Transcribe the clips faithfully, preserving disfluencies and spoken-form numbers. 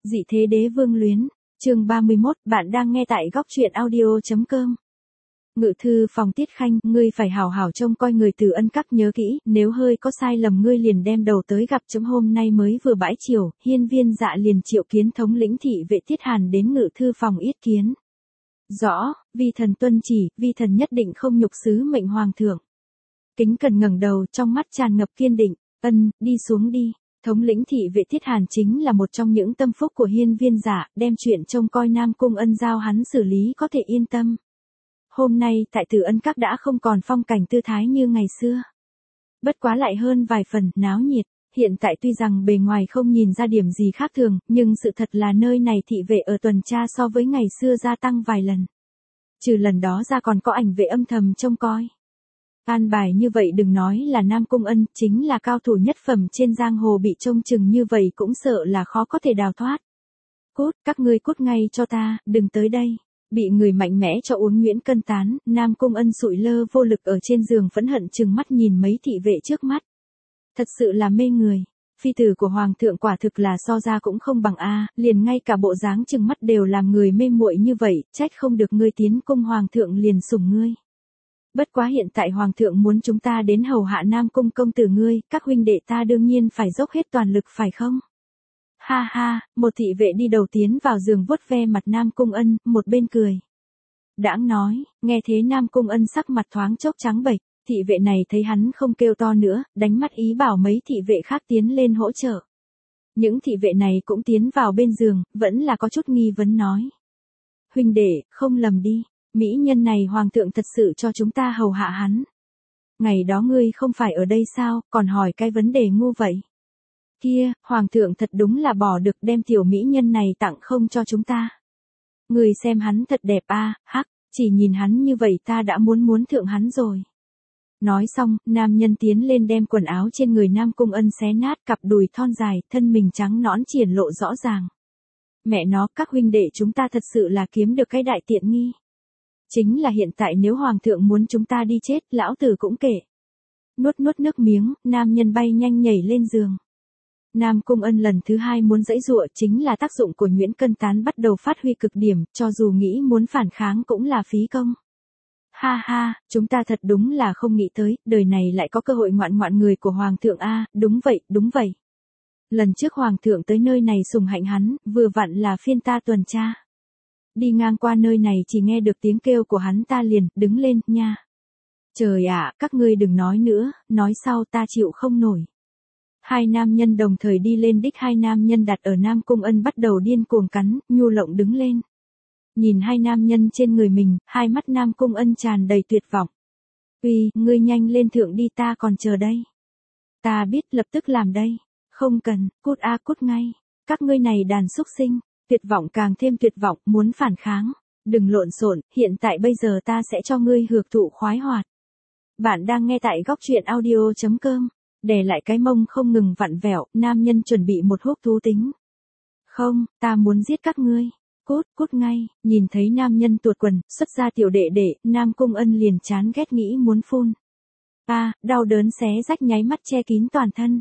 Dị thế đế vương luyến, chương ba mươi mốt, bạn đang nghe tại góc truyện audio.com. Ngự thư phòng Tiết Khanh, ngươi phải hảo hảo trông coi người Từ Ân Các, nhớ kỹ, nếu hơi có sai lầm ngươi liền đem đầu tới gặp chấm. Hôm nay mới vừa bãi chiều, Hiên Viên Dạ liền triệu kiến thống lĩnh thị vệ Tiết Hàn đến ngự thư phòng yết kiến. Rõ, vi thần tuân chỉ, vi thần nhất định không nhục sứ mệnh hoàng thượng. Kính Cần ngẩng đầu, trong mắt tràn ngập kiên định. Ân, đi xuống đi. Thống lĩnh thị vệ Tiết Hàn chính là một trong những tâm phúc của Hiên Viên Dạ, đem chuyện trông coi Nam Cung Ân giao hắn xử lý có thể yên tâm. Hôm nay tại Từ Ân Các đã không còn phong cảnh tư thái như ngày xưa. Bất quá lại hơn vài phần náo nhiệt. Hiện tại tuy rằng bề ngoài không nhìn ra điểm gì khác thường, nhưng sự thật là nơi này thị vệ ở tuần tra so với ngày xưa gia tăng vài lần. Trừ lần đó ra còn có ảnh vệ âm thầm trông coi. An bài như vậy đừng nói là Nam Cung Ân, chính là cao thủ nhất phẩm trên giang hồ bị trông chừng như vậy cũng sợ là khó có thể đào thoát. Cút, các ngươi cút ngay cho ta, đừng tới đây. Bị người mạnh mẽ cho uống nhuyễn cân tán, Nam Cung Ân sụi lơ vô lực ở trên giường phẫn hận trừng mắt nhìn mấy thị vệ trước mắt. Thật sự là mê người. Phi tử của hoàng thượng quả thực là so ra cũng không bằng a, liền ngay cả bộ dáng trừng mắt đều làm người mê muội như vậy, trách không được ngươi tiến cung hoàng thượng liền sủng ngươi. Bất quá hiện tại hoàng thượng muốn chúng ta đến hầu hạ Nam Cung công tử ngươi, các huynh đệ ta đương nhiên phải dốc hết toàn lực phải không? Ha ha, một thị vệ đi đầu tiến vào giường vuốt ve mặt Nam Cung Ân, một bên cười. Đãng nói, nghe thế Nam Cung Ân sắc mặt thoáng chốc trắng bệch, thị vệ này thấy hắn không kêu to nữa, đánh mắt ý bảo mấy thị vệ khác tiến lên hỗ trợ. Những thị vệ này cũng tiến vào bên giường, vẫn là có chút nghi vấn nói. Huynh đệ, không lầm đi. Mỹ nhân này hoàng thượng thật sự cho chúng ta hầu hạ hắn. Ngày đó ngươi không phải ở đây sao, còn hỏi cái vấn đề ngu vậy. Kia, hoàng thượng thật đúng là bỏ được đem tiểu mỹ nhân này tặng không cho chúng ta. Ngươi xem hắn thật đẹp a, à, hắc, chỉ nhìn hắn như vậy ta đã muốn muốn thượng hắn rồi. Nói xong, nam nhân tiến lên đem quần áo trên người Nam Cung Ân xé nát, cặp đùi thon dài, thân mình trắng nõn triển lộ rõ ràng. Mẹ nó, các huynh đệ chúng ta thật sự là kiếm được cái đại tiện nghi. Chính là hiện tại nếu hoàng thượng muốn chúng ta đi chết, lão tử cũng kể. Nuốt nuốt nước miếng, nam nhân bay nhanh nhảy lên giường. Nam Cung Ân lần thứ hai muốn giãy giụa, chính là tác dụng của nhuyễn cân tán bắt đầu phát huy cực điểm, cho dù nghĩ muốn phản kháng cũng là phí công. Ha ha, chúng ta thật đúng là không nghĩ tới, đời này lại có cơ hội ngoạn ngoạn người của hoàng thượng a, đúng vậy, đúng vậy. Lần trước hoàng thượng tới nơi này sùng hạnh hắn, vừa vặn là phiên ta tuần tra. Đi ngang qua nơi này chỉ nghe được tiếng kêu của hắn ta liền, đứng lên, nha. Trời ạ, các ngươi đừng nói nữa, nói sau ta chịu không nổi. Hai nam nhân đồng thời đi lên đích, hai nam nhân đặt ở Nam Cung Ân bắt đầu điên cuồng cắn, nhu lộng đứng lên. Nhìn hai nam nhân trên người mình, hai mắt Nam Cung Ân tràn đầy tuyệt vọng. Uy, ngươi nhanh lên thượng đi, ta còn chờ đây. Ta biết, lập tức làm đây. Không cần, cút a cút ngay. Các ngươi này đàn súc sinh. Tuyệt vọng càng thêm tuyệt vọng, muốn phản kháng. Đừng lộn xộn, hiện tại bây giờ ta sẽ cho ngươi hưởng thụ khoái hoạt. Bạn đang nghe tại góc truyện audio.com. Đè lại cái mông không ngừng vặn vẹo, nam nhân chuẩn bị một húc thú tính. Không, ta muốn giết các ngươi. Cút, cút ngay, nhìn thấy nam nhân tuột quần, xuất ra tiểu đệ đệ, Nam Cung Ân liền chán ghét nghĩ muốn phun. A, à, đau đớn xé rách nháy mắt che kín toàn thân.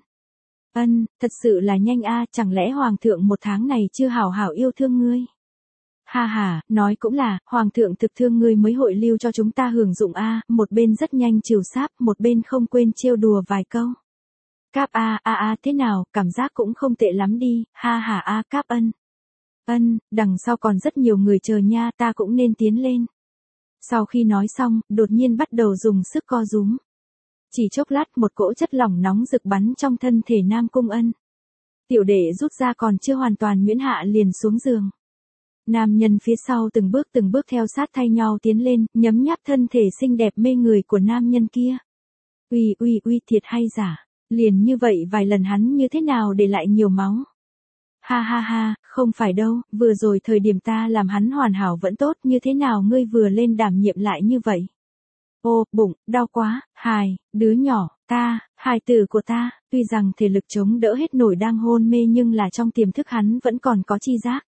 Ân, thật sự là nhanh a, à, chẳng lẽ hoàng thượng một tháng này chưa hảo hảo yêu thương ngươi? Ha ha, nói cũng là, hoàng thượng thực thương ngươi mới hội lưu cho chúng ta hưởng dụng a, à, một bên rất nhanh trừ sáp, một bên không quên trêu đùa vài câu. Cáp a a a thế nào, cảm giác cũng không tệ lắm đi, ha ha a Cáp Ân. Ân, đằng sau còn rất nhiều người chờ nha, ta cũng nên tiến lên. Sau khi nói xong, đột nhiên bắt đầu dùng sức co rúm. Chỉ chốc lát một cỗ chất lỏng nóng rực bắn trong thân thể Nam Cung Ân. Tiểu đệ rút ra còn chưa hoàn toàn nhuyễn hạ liền xuống giường. Nam nhân phía sau từng bước từng bước theo sát thay nhau tiến lên, nhấm nháp thân thể xinh đẹp mê người của nam nhân kia. Uy uy uy, thiệt hay giả, liền như vậy vài lần hắn như thế nào để lại nhiều máu. Ha ha ha, không phải đâu, vừa rồi thời điểm ta làm hắn hoàn hảo vẫn tốt, như thế nào ngươi vừa lên đảm nhiệm lại như vậy. Ô, bụng, đau quá, hài, đứa nhỏ, ta, hài tử của ta, tuy rằng thể lực chống đỡ hết nổi đang hôn mê nhưng là trong tiềm thức hắn vẫn còn có chi giác.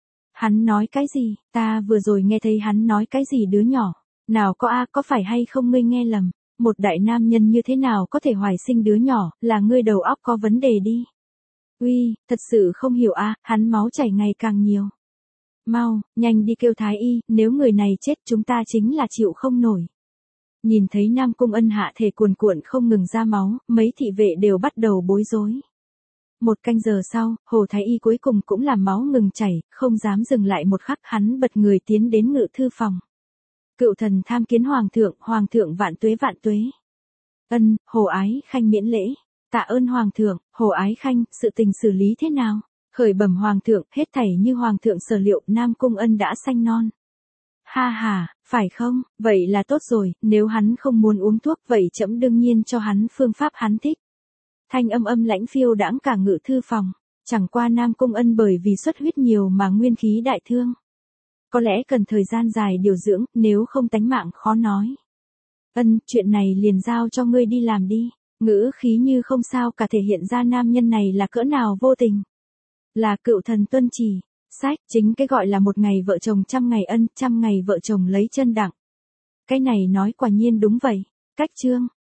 Hắn nói cái gì, ta vừa rồi nghe thấy hắn nói cái gì đứa nhỏ, nào có a, có phải hay không ngươi nghe lầm, một đại nam nhân như thế nào có thể hoài sinh đứa nhỏ, là ngươi đầu óc có vấn đề đi. Uy, thật sự không hiểu a, hắn máu chảy ngày càng nhiều. Mau, nhanh đi kêu thái y, nếu người này chết chúng ta chính là chịu không nổi. Nhìn thấy Nam Cung Ân hạ thể cuồn cuộn không ngừng ra máu, mấy thị vệ đều bắt đầu bối rối. Một canh giờ sau, Hồ Thái Y cuối cùng cũng làm máu ngừng chảy, không dám dừng lại một khắc, hắn bật người tiến đến ngự thư phòng. Cựu thần tham kiến hoàng thượng, hoàng thượng vạn tuế vạn tuế. Ân, Hồ Ái Khanh miễn lễ. Tạ ơn hoàng thượng, Hồ Ái Khanh, sự tình xử lý thế nào? Khởi bẩm hoàng thượng, hết thảy như hoàng thượng sở liệu, Nam Cung Ân đã sanh non. Ha ha, phải không? Vậy là tốt rồi, nếu hắn không muốn uống thuốc vậy trẫm đương nhiên cho hắn phương pháp hắn thích. Thanh âm âm lãnh phiêu đãng cả ngự thư phòng, chẳng qua Nam Cung Ân bởi vì xuất huyết nhiều mà nguyên khí đại thương. Có lẽ cần thời gian dài điều dưỡng, nếu không tánh mạng khó nói. Ân, chuyện này liền giao cho ngươi đi làm đi. Ngữ khí như không sao cả thể hiện ra nam nhân này là cỡ nào vô tình. Là cựu thần tuân chỉ. Sách, chính cái gọi là một ngày vợ chồng trăm ngày ân, trăm ngày vợ chồng lấy chân đặng. Cái này nói quả nhiên đúng vậy. Cách chương.